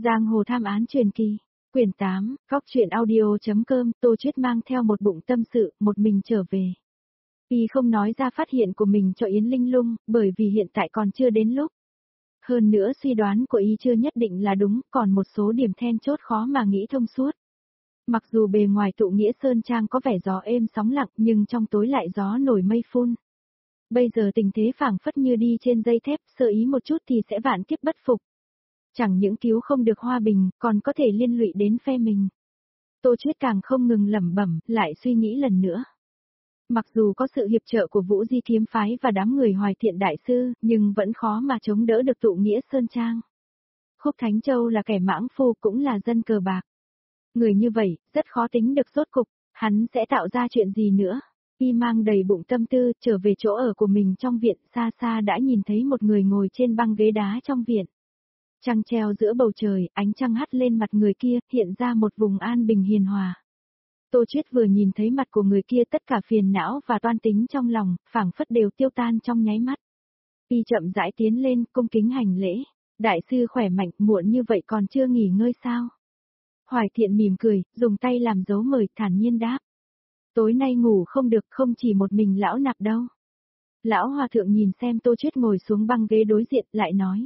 Giang hồ tham án truyền kỳ. Quyển 8, Góc truyện audio.com, Tô Chuyết mang theo một bụng tâm sự, một mình trở về. Y không nói ra phát hiện của mình cho Yến Linh Lung, bởi vì hiện tại còn chưa đến lúc. Hơn nữa suy đoán của Y chưa nhất định là đúng, còn một số điểm then chốt khó mà nghĩ thông suốt. Mặc dù bề ngoài tụ nghĩa Sơn Trang có vẻ gió êm sóng lặng nhưng trong tối lại gió nổi mây phun. Bây giờ tình thế phảng phất như đi trên dây thép, sơ ý một chút thì sẽ vạn kiếp bất phục. Chẳng những cứu không được hòa bình, còn có thể liên lụy đến phe mình. Tô Chuyết càng không ngừng lẩm bẩm, lại suy nghĩ lần nữa. Mặc dù có sự hiệp trợ của Vũ Di Kiếm Phái và đám người Hoài Thiện Đại Sư, nhưng vẫn khó mà chống đỡ được tụ nghĩa Sơn Trang. Khúc Thánh Châu là kẻ mãng phu cũng là dân cờ bạc. Người như vậy, rất khó tính được rốt cục, hắn sẽ tạo ra chuyện gì nữa. Y mang đầy bụng tâm tư, trở về chỗ ở của mình trong viện, xa xa đã nhìn thấy một người ngồi trên băng ghế đá trong viện. Trăng treo giữa bầu trời, ánh trăng hắt lên mặt người kia, hiện ra một vùng an bình hiền hòa. Tô Chuyết vừa nhìn thấy mặt của người kia tất cả phiền não và toan tính trong lòng, phảng phất đều tiêu tan trong nháy mắt. Y chậm rãi tiến lên, cung kính hành lễ. Đại sư khỏe mạnh, muộn như vậy còn chưa nghỉ ngơi sao? Hoài Thiện mỉm cười, dùng tay làm dấu mời, thản nhiên đáp. Tối nay ngủ không được, không chỉ một mình lão nạp đâu. Lão hòa thượng nhìn xem Tô Chuyết ngồi xuống băng ghế đối diện, lại nói.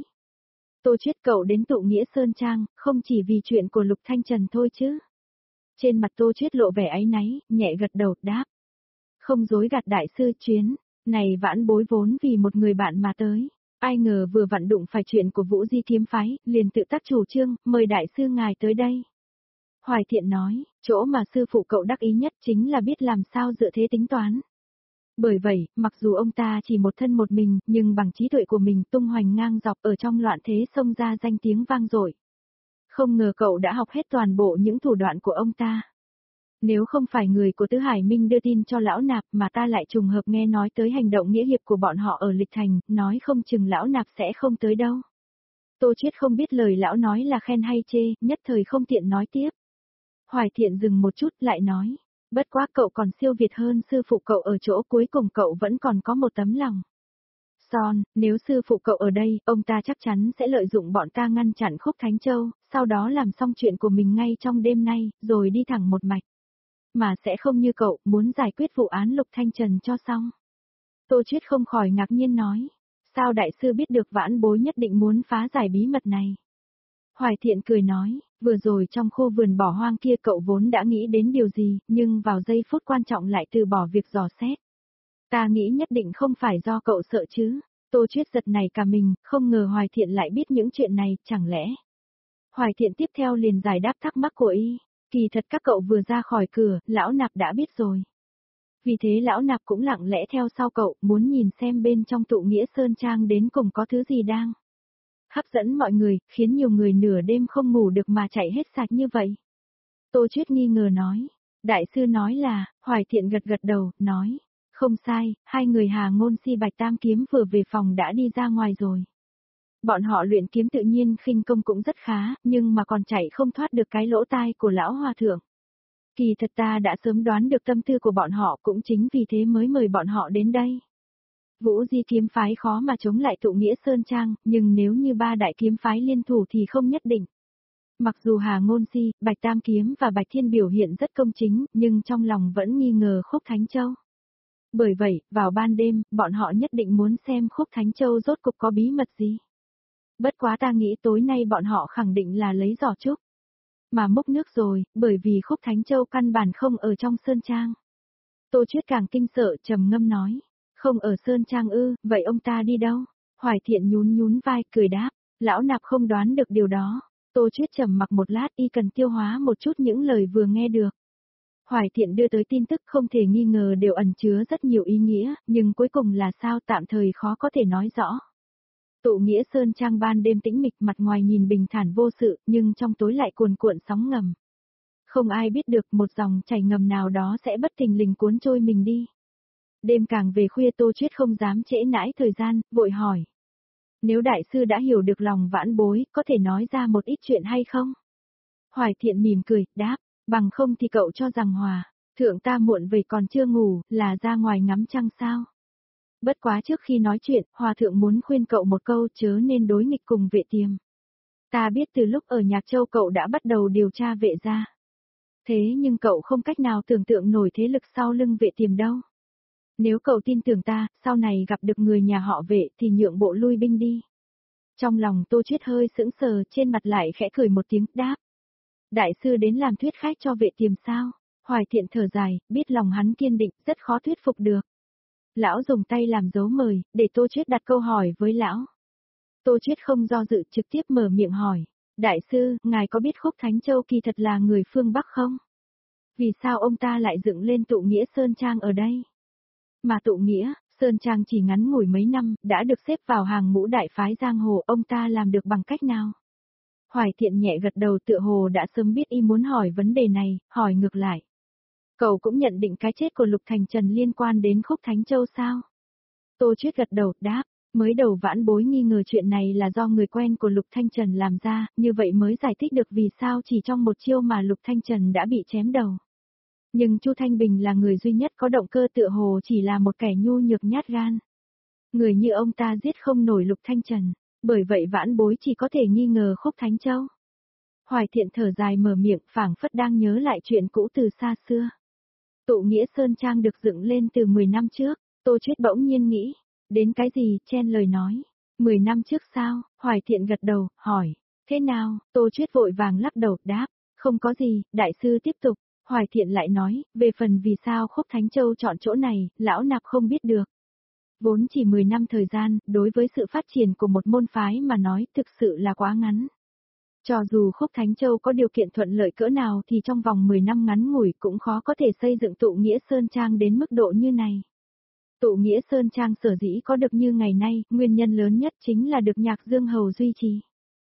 Tô Chuyết cậu đến tụ nghĩa Sơn Trang, không chỉ vì chuyện của Lục Thanh Trần thôi chứ. Trên mặt Tô Chuyết lộ vẻ áy náy, nhẹ gật đầu, đáp. Không dối gạt đại sư, chuyến này vãn bối vốn vì một người bạn mà tới. Ai ngờ vừa vặn đụng phải chuyện của Vũ Di Kiếm Phái, liền tự tác chủ trương, mời đại sư ngài tới đây. Hoài Thiện nói, chỗ mà sư phụ cậu đắc ý nhất chính là biết làm sao dựa thế tính toán. Bởi vậy, mặc dù ông ta chỉ một thân một mình, nhưng bằng trí tuệ của mình tung hoành ngang dọc ở trong loạn thế xông ra danh tiếng vang dội. Không ngờ cậu đã học hết toàn bộ những thủ đoạn của ông ta. Nếu không phải người của Tứ Hải Minh đưa tin cho lão nạp mà ta lại trùng hợp nghe nói tới hành động nghĩa hiệp của bọn họ ở Lịch Thành, nói không chừng lão nạp sẽ không tới đâu. Tô Chuyết không biết lời lão nói là khen hay chê, nhất thời không tiện nói tiếp. Hoài Thiện dừng một chút lại nói, bất quá cậu còn siêu việt hơn sư phụ cậu ở chỗ cuối cùng cậu vẫn còn có một tấm lòng. Son, nếu sư phụ cậu ở đây, ông ta chắc chắn sẽ lợi dụng bọn ta ngăn chặn Khúc Thánh Châu, sau đó làm xong chuyện của mình ngay trong đêm nay, rồi đi thẳng một mạch. Mà sẽ không như cậu, muốn giải quyết vụ án Lục Thanh Trần cho xong. Tô Chuyết không khỏi ngạc nhiên nói, sao đại sư biết được vãn bối nhất định muốn phá giải bí mật này? Hoài Thiện cười nói, vừa rồi trong khu vườn bỏ hoang kia cậu vốn đã nghĩ đến điều gì, nhưng vào giây phút quan trọng lại từ bỏ việc dò xét. Ta nghĩ nhất định không phải do cậu sợ chứ. Tô Chuyết giật này cả mình, không ngờ Hoài Thiện lại biết những chuyện này, chẳng lẽ. Hoài Thiện tiếp theo liền giải đáp thắc mắc của Y, kỳ thật các cậu vừa ra khỏi cửa, lão nạp đã biết rồi. Vì thế lão nạp cũng lặng lẽ theo sau cậu, muốn nhìn xem bên trong tụ nghĩa Sơn Trang đến cùng có thứ gì đang hấp dẫn mọi người, khiến nhiều người nửa đêm không ngủ được mà chạy hết sạch như vậy. Tô Chuyết nghi ngờ nói, đại sư nói là, Hoài Thiện gật gật đầu, nói, không sai, hai người Hà Ngôn Si Bạch Tam Kiếm vừa về phòng đã đi ra ngoài rồi. Bọn họ luyện kiếm tự nhiên khinh công cũng rất khá, nhưng mà còn chạy không thoát được cái lỗ tai của lão hòa thượng. Kỳ thật ta đã sớm đoán được tâm tư của bọn họ, cũng chính vì thế mới mời bọn họ đến đây. Vũ Di Kiếm Phái khó mà chống lại tụ nghĩa Sơn Trang, nhưng nếu như ba đại kiếm phái liên thủ thì không nhất định. Mặc dù Hà Ngôn Si, Bạch Tam Kiếm và Bạch Thiên biểu hiện rất công chính, nhưng trong lòng vẫn nghi ngờ Khúc Thánh Châu. Bởi vậy, vào ban đêm, bọn họ nhất định muốn xem Khúc Thánh Châu rốt cục có bí mật gì. Bất quá ta nghĩ tối nay bọn họ khẳng định là lấy giỏ trúc. Mà múc nước rồi, bởi vì Khúc Thánh Châu căn bản không ở trong Sơn Trang. Tô Chuyết càng kinh sợ, trầm ngâm nói. Không ở Sơn Trang ư, vậy ông ta đi đâu? Hoài Thiện nhún nhún vai, cười đáp. Lão nạp không đoán được điều đó. Tô Chuyết trầm mặc một lát, Y cần tiêu hóa một chút những lời vừa nghe được. Hoài Thiện đưa tới tin tức không thể nghi ngờ đều ẩn chứa rất nhiều ý nghĩa, nhưng cuối cùng là sao tạm thời khó có thể nói rõ. Tụ nghĩa Sơn Trang ban đêm tĩnh mịch, mặt ngoài nhìn bình thản vô sự, nhưng trong tối lại cuồn cuộn sóng ngầm. Không ai biết được một dòng chảy ngầm nào đó sẽ bất thình lình cuốn trôi mình đi. Đêm càng về khuya Tô Chuyết không dám trễ nãi thời gian, vội hỏi. Nếu đại sư đã hiểu được lòng vãn bối, có thể nói ra một ít chuyện hay không? Hoài Thiện mỉm cười, đáp, bằng không thì cậu cho rằng thượng ta muộn về còn chưa ngủ, là ra ngoài ngắm trăng sao? Bất quá trước khi nói chuyện, hòa thượng muốn khuyên cậu một câu chớ nên đối nghịch cùng Vệ Tiềm. Ta biết từ lúc ở Nhạc Châu cậu đã bắt đầu điều tra Vệ gia. Thế nhưng cậu không cách nào tưởng tượng nổi thế lực sau lưng Vệ Tiềm đâu. Nếu cậu tin tưởng ta, sau này gặp được người nhà họ Vệ thì nhượng bộ lui binh đi. Trong lòng Tô Chiết hơi sững sờ, trên mặt lại khẽ cười một tiếng, đáp. Đại sư đến làm thuyết khách cho Vệ Tiềm sao? Hoài Thiện thở dài, biết lòng hắn kiên định, rất khó thuyết phục được. Lão dùng tay làm dấu mời, để Tô Chiết đặt câu hỏi với lão. Tô Chiết không do dự, trực tiếp mở miệng hỏi. Đại sư, ngài có biết Khúc Thánh Châu kỳ thật là người phương Bắc không? Vì sao ông ta lại dựng lên tụ nghĩa Sơn Trang ở đây? Mà tụ nghĩa, Sơn Trang chỉ ngắn ngủi mấy năm, đã được xếp vào hàng ngũ đại phái giang hồ, ông ta làm được bằng cách nào? Hoài Thiện nhẹ gật đầu, tựa hồ đã sớm biết y muốn hỏi vấn đề này, hỏi ngược lại. Cậu cũng nhận định cái chết của Lục Thành Trần liên quan đến Khúc Thánh Châu sao? Tô Chiết gật đầu, đáp. Mới đầu Vãn Bối nghi ngờ chuyện này là do người quen của Lục Thanh Trần làm ra, như vậy mới giải thích được vì sao chỉ trong một chiêu mà Lục Thanh Trần đã bị chém đầu. Nhưng Chu Thanh Bình là người duy nhất có động cơ, tựa hồ chỉ là một kẻ nhu nhược nhát gan. Người như ông ta giết không nổi Lục Thanh Trần, bởi vậy Vãn Bối chỉ có thể nghi ngờ Khúc Thánh Châu. Hoài Thiện thở dài mở miệng, phảng phất đang nhớ lại chuyện cũ từ xa xưa. Tụ nghĩa Sơn Trang được dựng lên từ 10 năm trước, Tô Chiết bỗng nhiên nghĩ. Đến cái gì, chen lời nói. 10 năm trước sao? Hoài Thiện gật đầu, hỏi. Thế nào? Tô Chiết vội vàng lắc đầu, đáp. Không có gì, đại sư tiếp tục. Hoài Thiện lại nói, về phần vì sao Khúc Thánh Châu chọn chỗ này, lão nạp không biết được. Vốn chỉ 10 năm thời gian, đối với sự phát triển của một môn phái mà nói thực sự là quá ngắn. Cho dù Khúc Thánh Châu có điều kiện thuận lợi cỡ nào thì trong vòng 10 năm ngắn ngủi cũng khó có thể xây dựng tụ nghĩa Sơn Trang đến mức độ như này. Tụ nghĩa Sơn Trang sở dĩ có được như ngày nay, nguyên nhân lớn nhất chính là được Nhạc Dương Hầu duy trì.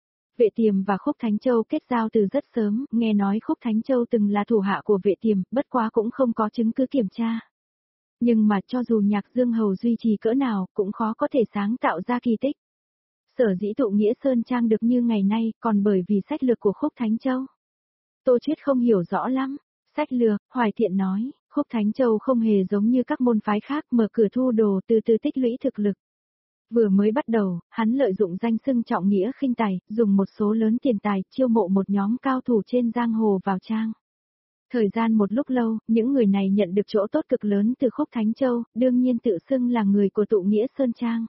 Vệ Tiềm và Khúc Thánh Châu kết giao từ rất sớm, nghe nói Khúc Thánh Châu từng là thủ hạ của Vệ Tiềm, bất quá cũng không có chứng cứ kiểm tra. Nhưng mà cho dù Nhạc Dương Hầu duy trì cỡ nào, cũng khó có thể sáng tạo ra kỳ tích. Sở dĩ tụ nghĩa Sơn Trang được như ngày nay, còn bởi vì sách lược của Khúc Thánh Châu. Tô Chiết không hiểu rõ lắm. Sách lược, Hoài Thiện nói, Khúc Thánh Châu không hề giống như các môn phái khác mở cửa thu đồ từ từ tích lũy thực lực. Vừa mới bắt đầu, hắn lợi dụng danh xưng trọng nghĩa khinh tài, dùng một số lớn tiền tài chiêu mộ một nhóm cao thủ trên giang hồ vào trang. Thời gian một lúc lâu, những người này nhận được chỗ tốt cực lớn từ Khúc Thánh Châu, đương nhiên tự xưng là người của tụ nghĩa Sơn Trang.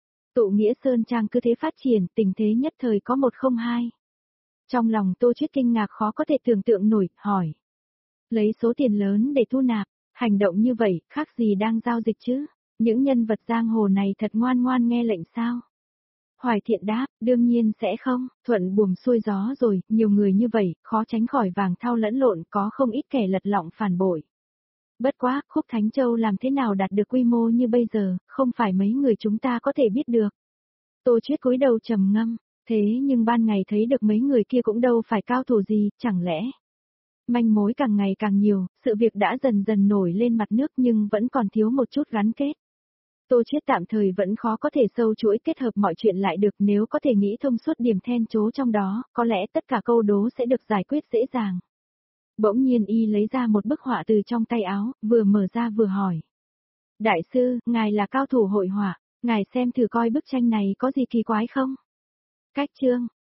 Tụ nghĩa Sơn Trang cứ thế phát triển, tình thế nhất thời có một không hai. Trong lòng Tô Chiết kinh ngạc khó có thể tưởng tượng nổi, hỏi. Lấy số tiền lớn để thu nạp, hành động như vậy, khác gì đang giao dịch chứ? Những nhân vật giang hồ này thật ngoan ngoan nghe lệnh sao? Hoài Thiện đáp, đương nhiên sẽ không, thuận buồm xuôi gió rồi, nhiều người như vậy, khó tránh khỏi vàng thao lẫn lộn, có không ít kẻ lật lọng phản bội. Bất quá, Khúc Thánh Châu làm thế nào đạt được quy mô như bây giờ, không phải mấy người chúng ta có thể biết được. Tô Chiết cúi đầu trầm ngâm, thế nhưng ban ngày thấy được mấy người kia cũng đâu phải cao thủ gì, chẳng lẽ... Manh mối càng ngày càng nhiều, sự việc đã dần dần nổi lên mặt nước nhưng vẫn còn thiếu một chút gắn kết. Tô Chiết tạm thời vẫn khó có thể sâu chuỗi kết hợp mọi chuyện lại được, nếu có thể nghĩ thông suốt điểm then chốt trong đó, có lẽ tất cả câu đố sẽ được giải quyết dễ dàng. Bỗng nhiên y lấy ra một bức họa từ trong tay áo, vừa mở ra vừa hỏi. Đại sư, ngài là cao thủ hội họa, ngài xem thử coi bức tranh này có gì kỳ quái không? Cách chương,